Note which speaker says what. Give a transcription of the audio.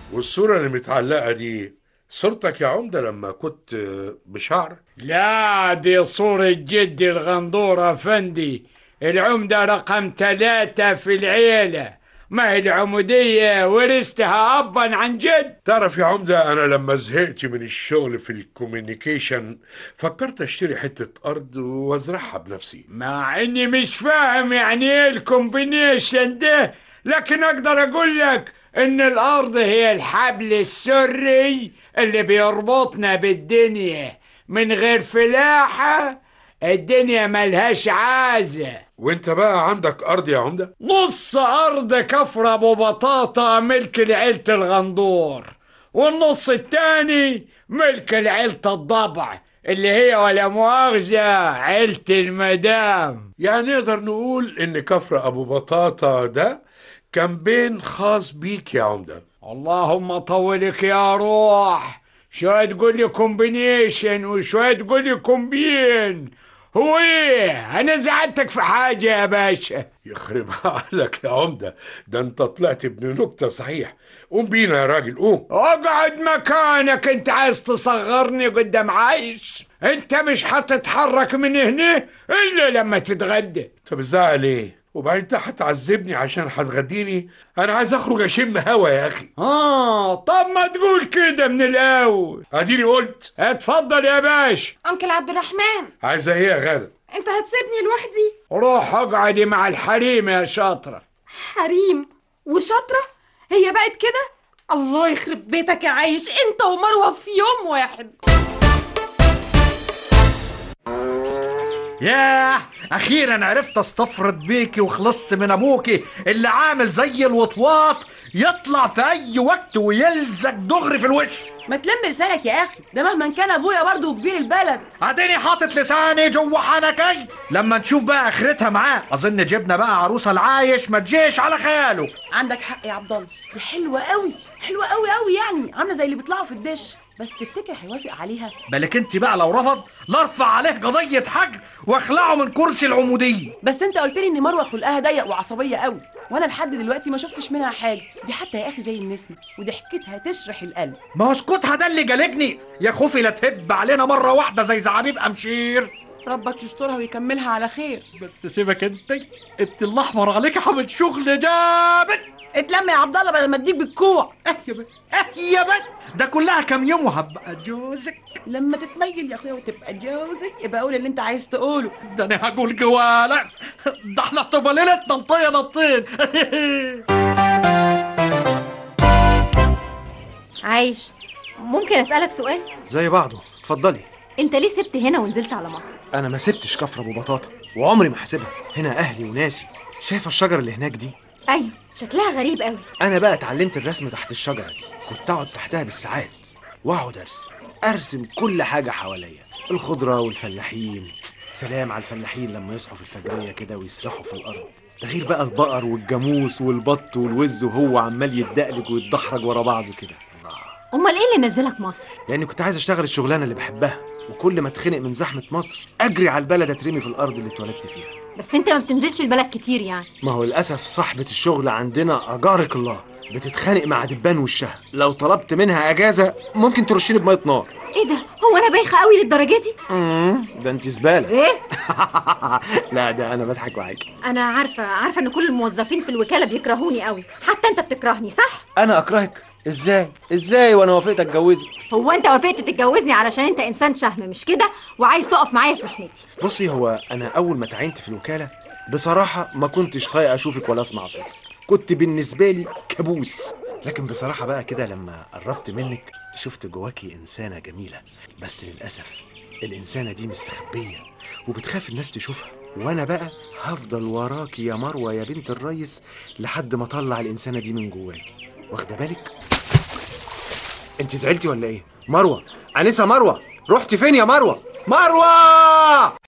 Speaker 1: والصورة اللي متعلقة دي صورتك يا عمدة لما كنت بشعر؟
Speaker 2: لا، دي صورة جدي الغندور أفندي، العمدة رقم 3 في العيلة. ما هي العمودية ورثتها أبا عن جد.
Speaker 1: تعرف يا عمدة، أنا لما زهقت من الشغل في الكوميونيكيشن فكرت أشتري حتة أرض وأزرعها بنفسي.
Speaker 2: مع إني مش فاهم يعني إيه الكومبينيشن ده، لكن أقدر أقول لك إن الأرض هي الحبل السري اللي بيربطنا بالدنيا. من غير فلاحة الدنيا ملهاش عازة.
Speaker 1: وانت بقى عندك أرض يا عمدة؟
Speaker 2: نص أرض كفر أبو بطاطا ملك لعيلة الغندور، والنص التاني ملك لعيلة الضبع اللي هي ولا مؤاخذة عيلة المدام.
Speaker 1: يعني نقدر نقول إن كفر أبو بطاطا ده كان بين خاص بيك يا عمدة.
Speaker 2: اللهم طولك يا روح، شوية تقول لي كومبينيشن وشوية تقول لي كومبين. هو ايه انا زعلتك في حاجة يا باشا؟
Speaker 1: يخرب عقلك يا عمدة، ده انت طلعت ابن نكتة صحيح. قوم بينا يا راجل، قوم.
Speaker 2: اقعد مكانك، انت عايز تصغرني قدام عايش؟ انت مش هتتحرك من هنا الا لما تتغدى.
Speaker 1: طب الزعل ليه؟ وبعدين انت هتعذبني عشان هتغديني؟ انا عايز اخرج اشم هوا يا اخي.
Speaker 2: طب ما تقول كده من الاول.
Speaker 1: اديني قلت.
Speaker 2: اتفضل يا باشا.
Speaker 3: أنكل عبد الرحمن،
Speaker 1: عايزه ايه يا غادة؟
Speaker 3: أنت هتسيبني لوحدي؟
Speaker 2: روح اقعدي مع الحريم يا شاطرة.
Speaker 3: حريم وشاطرة؟ هي بقت كده؟ الله يخرب بيتك يا عايش، أنت ومروة في يوم واحد.
Speaker 4: ياه، اخيرا عرفت استفرد بيكي وخلصت من ابوكي اللي عامل زي الوطواط، يطلع في اي وقت ويلزق دغري في الوش.
Speaker 5: ما تلم لسانك يا اخي، ده مهما كان ابويا برضه كبير البلد.
Speaker 4: اديني حاطط لساني جوه حنكي. لما نشوف بقى اخرتها معاه اظن جبنا بقى عروسه العايش ما تجيش على خياله.
Speaker 5: عندك حق يا عبد الله، دي حلوه قوي، حلوه قوي قوي، يعني عامله زي اللي بيطلعوا في الدش. بس تفتكر هيوافق عليها؟
Speaker 4: بالك انت بقى لو رفض لارفع عليه قضيه حجر واخلعه من كرسي العموديه.
Speaker 5: بس انت قلت لي ان مروه خلقها ضيق وعصبيه قوي، وانا لحد دلوقتي ما شفتش منها حاجه. دي حتى يا اخي زي النسمه، وضحكتها تشرح القلب.
Speaker 4: ما هو اسكتها ده اللي جالجني، يا خوفي لا تهب علينا مره واحده زي زعابيب امشير.
Speaker 5: ربك يسترها ويكملها على خير.
Speaker 4: بس سيبك انت الاحمر عليك حامل شغل جامد.
Speaker 5: اتلم يا عبد الله بدل ما اديك بالكوع.
Speaker 4: يا بنت ده كلها كام يوم وهبقى جوزك.
Speaker 5: لما تتميل يا اخويا وتبقى جوزي يبقى قول اللي انت عايز تقوله.
Speaker 4: ده انا هقول جوالك، ده احنا طب ليلتنا نطيه نطين.
Speaker 6: عايش، ممكن أسألك سؤال؟
Speaker 7: زي بعضه، اتفضلي.
Speaker 6: انت ليه سبت هنا ونزلت على مصر؟
Speaker 7: انا ما سبتش كفر ابو بطاطا وعمري ما هسيبها، هنا اهلي وناسي. شايفه الشجره اللي هناك دي؟
Speaker 6: ايوه، شكلها غريب قوي.
Speaker 7: انا بقى اتعلمت الرسم تحت الشجره دي، كنت اقعد تحتها بالساعات واقعد ارسم كل حاجه حواليا، الخضره والفلاحين. سلام على الفلاحين لما يصحوا في الفجريه كده ويسرحوا في الارض. ده غير بقى البقر والجاموس والبط والوز وهو عمال يتدقلج ويتدحرج ورا بعضه كده.
Speaker 6: امال ايه اللي نزلك مصر؟
Speaker 7: لاني كنت عايز اشتغل الشغلانه اللي بحبها، وكل ما اتخنق من زحمه مصر اجري على البلد اترمي في الارض اللي اتولدت فيها.
Speaker 6: بس انت ما بتنزلش البلد كتير يعني.
Speaker 7: ما هو للاسف صاحبه الشغل عندنا اجارك الله بتتخانق مع دبان وشها، لو طلبت منها اجازه ممكن ترشيني بميه نار.
Speaker 6: ايه ده؟ هو انا بايخه قوي للدرجه دي؟
Speaker 7: ده انت زباله.
Speaker 6: ايه؟
Speaker 7: لا ده انا بضحك معاكي.
Speaker 6: انا عارفه ان كل الموظفين في الوكاله بيكرهوني قوي، حتى انت بتكرهني صح؟
Speaker 7: انا اكرهك؟ ازاي وانا وافقت اتجوزك؟
Speaker 6: هو انت وافقت تتجوزني علشان انت انسان شهم مش كده، وعايز تقف معايا في محنتي؟
Speaker 7: بصي، هو انا اول ما تعينت في الوكاله بصراحه ما كنتش طايق اشوفك ولا اسمع صوتك، كنت بالنسبه لي كابوس. لكن بصراحه بقى كده لما قربت منك شفت جواكي انسانه جميله، بس للاسف الانسانه دي مستخبيه وبتخاف الناس تشوفها، وانا بقى هفضل وراكي يا مروه يا بنت الريس لحد ما اطلع الانسانه دي من جواكي. واخده بالك؟ انت زعلتي ولا ايه؟ مروه، انسه مروه، رحتي فين يا مروه؟ مروه!